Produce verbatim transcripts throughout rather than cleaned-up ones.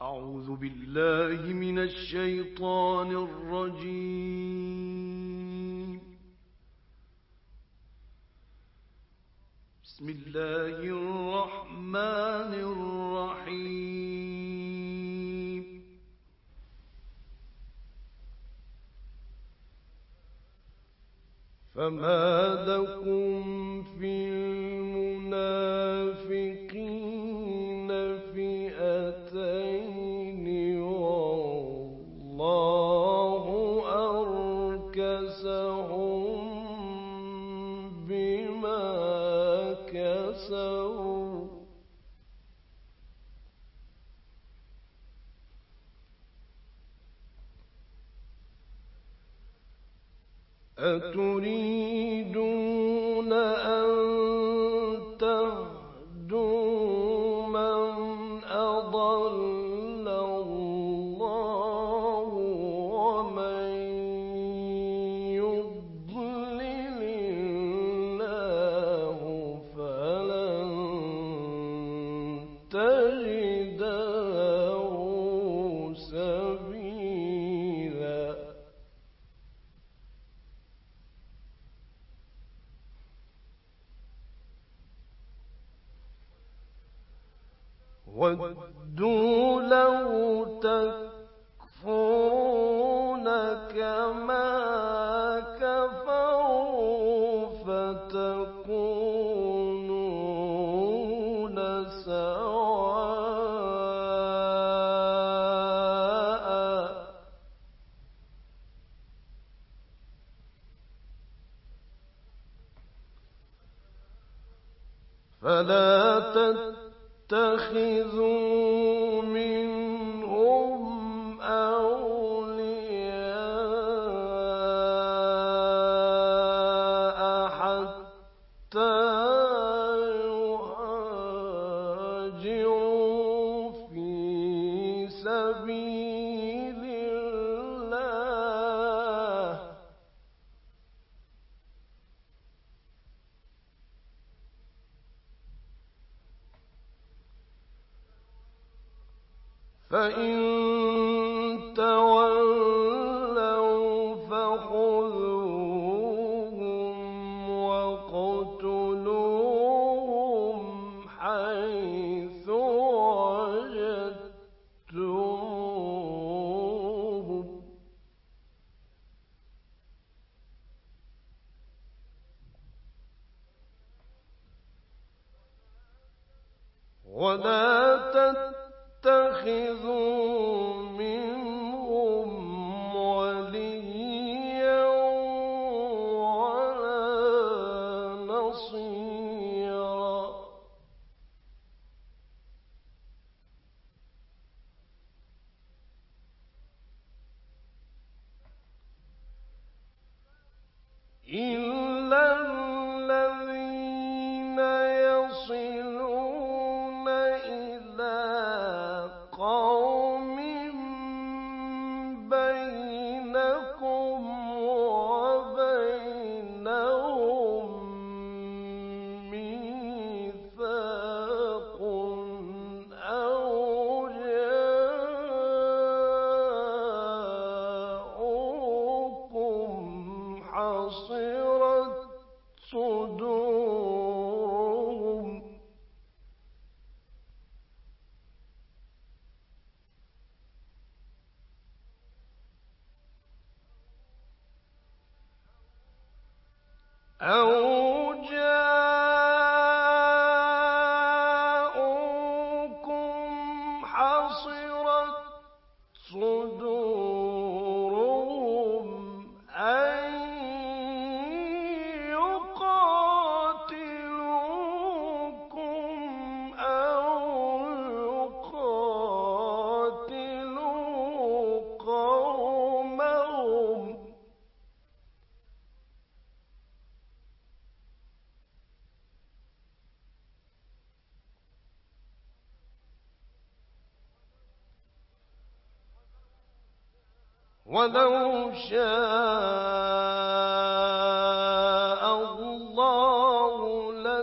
أعوذ بالله من الشيطان الرجيم. بسم الله الرحمن الرحيم. فما لكم في المنافقين فئتين والله أركسهم بما كسبوا أتريدون أن تهدوا من أضل الله ومن يضلل الله فلن تجد له سبيلا. وَدُّوا لَوْ تَكْفُرُونَ كَمَا كَفَرُوا فَتَكُونُونَ سَوَاءً فَلَا تَتَّخِذُوا مِنْهُمْ أَوْلِيَاءَ حَتَّى يُهَاجِرُوا فِي سَبِيلِ اللَّهِ ۚ فَإِن تَوَلَّوْا فَخُذُوهُمْ وَاقْتُلُوهُمْ حَيْثُ وَجَدتُّمُوهُمْ ۖ وَلَا تَتَّخِذُوا مِنْهُمْ وَلِيًّا وَلَا نَصِيرًا. إِلَّا الَّذِينَ يَصِلُونَ إِلَىٰ قَوْمٍ بَيْنَكُمْ وَبَيْنَهُم مِّيثَاقٌ أَوْ جَاءُوكُمْ حَصِرَتْ صُدُورُهُمْ أَوْ جَاءُوكُمْ حَصِرَتْ صُدُورُهُمْ أَن يُقَاتِلُوكُمْ أَوْ يُقَاتِلُوا قَوْمَهُمْ ۚ وَلَوْ شَاءَ اللَّهُ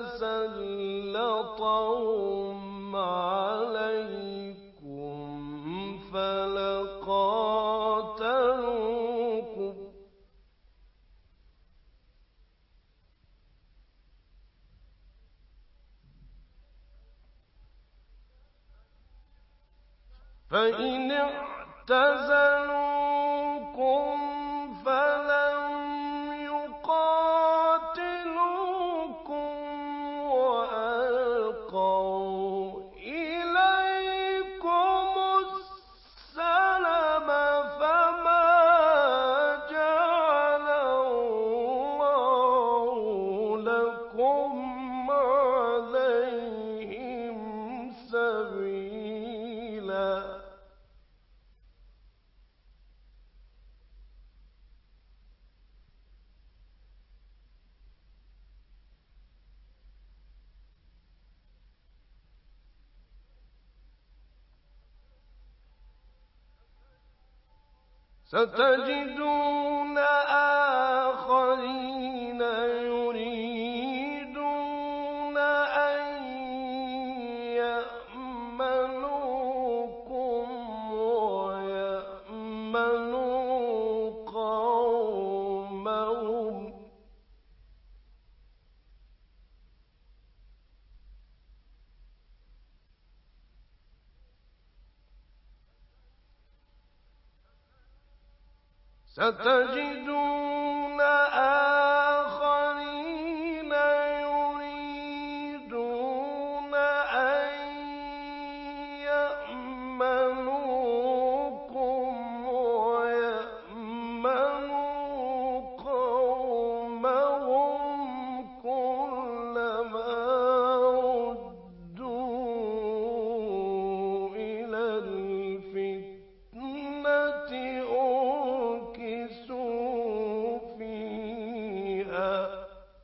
لَسَلَّطَهُمْ عَلَيْكُمْ فإن اعتزلوكم فلم يقاتلوكم وألقوا إليكم السلم فما جعل الله لكم عليهم سبيلا ستجدون آخرين يريدون أن يأمنوكم ويأمنوا قومهم ستجدون آخرين يريدون أن يأمنوكم ويأمنوا قومهم كلما ردوا إلى الفتنة أركسوا فيها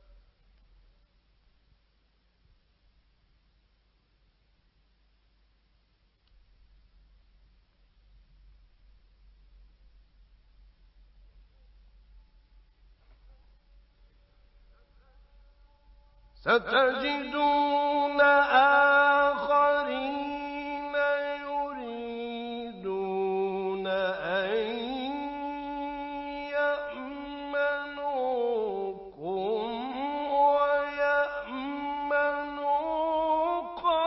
ستجدون آخرين يريدون أن يأمنوكم ويأمنوا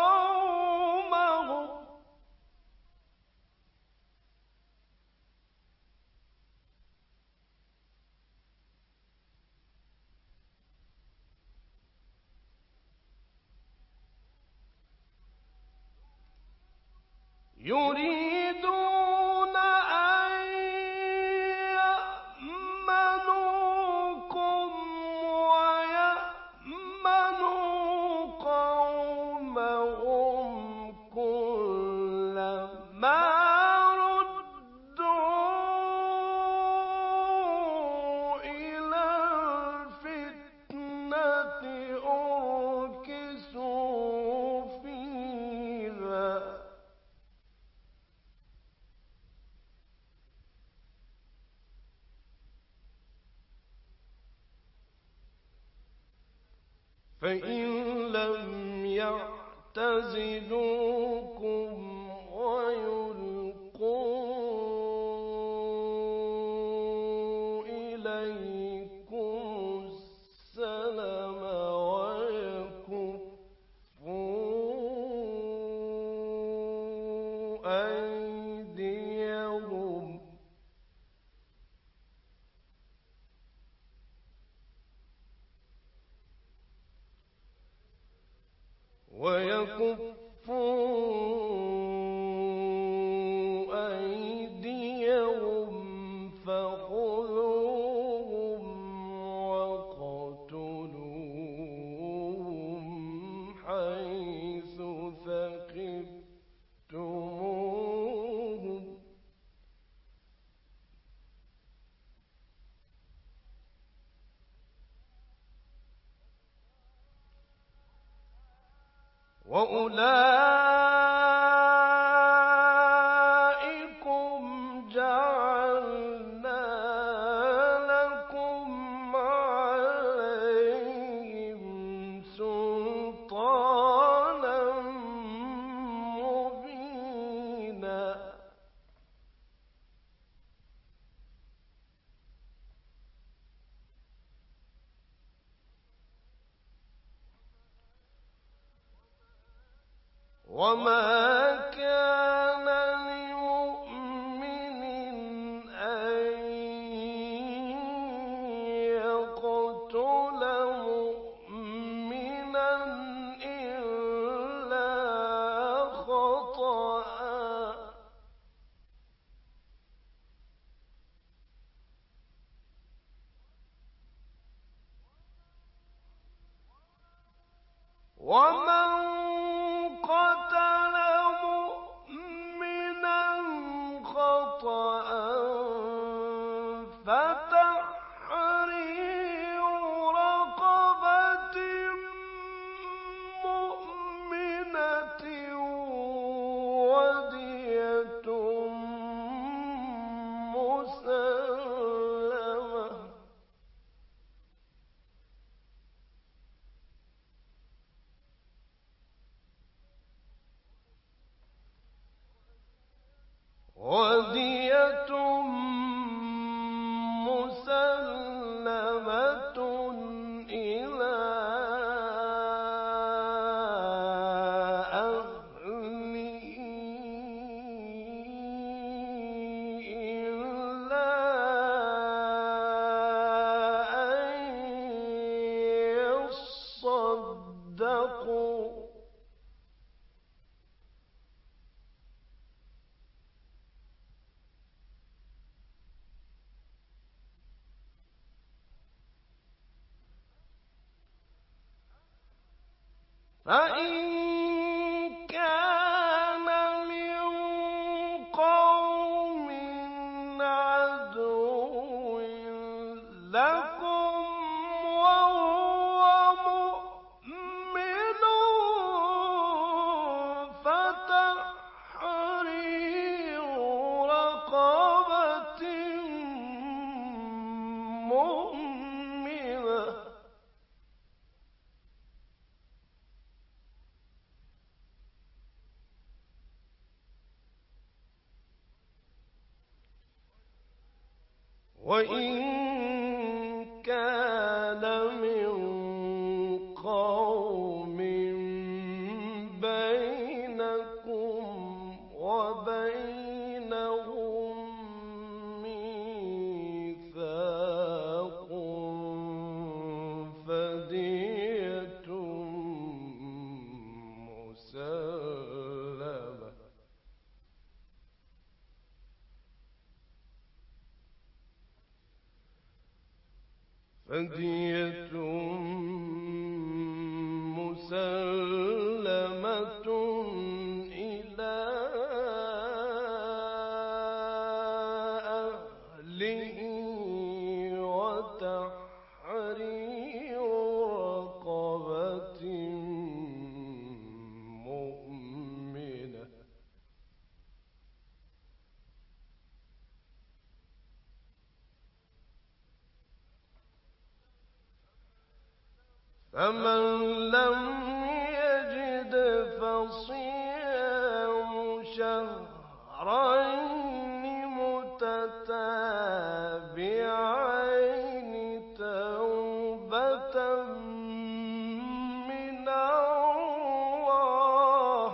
قومهم يريدون أن يأمنوكم ويأمنوا قومهم كلما ردوا إلى الفتنة أركسوا فيها فإن لم يعتزلوكم ويلقوا إليكم السلم ويكفوا أيديهم ويكفوا أيديهم فخذوهم وقتلوهم حيث ثقفتموهم وأولئكم جعلنا لكم عليهم سلطانا مبينا وما كان ومن قتل مؤمنا خطأ فتحرير رقبة مؤمنة ودية مسلمة ودية مسلمة إلى أهله إلا أن يصدقوا فإن كان من قوم عدو لكم وهو مؤمن فتحرير رقبة مؤمنة وإن كان من قوم بينكم وبينهم ميثاق فدية مسلمة فدية مسلمة إلى أهله وتحرير رقبة مؤمنة فمن لم يجد فصيام شهرين متتابعين توبة من الله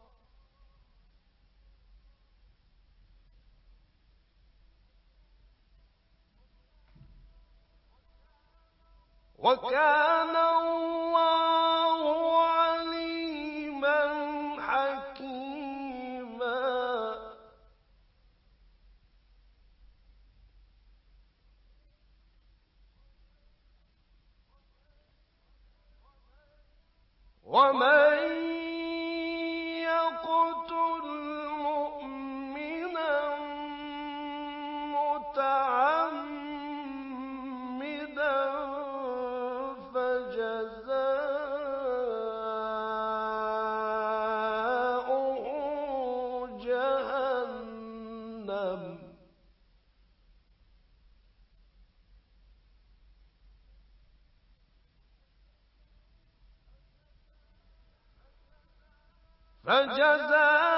وكان الله عليما حكيما ومن يقتل مؤمنا متعمدا فجزاؤه جهنم فجزاؤه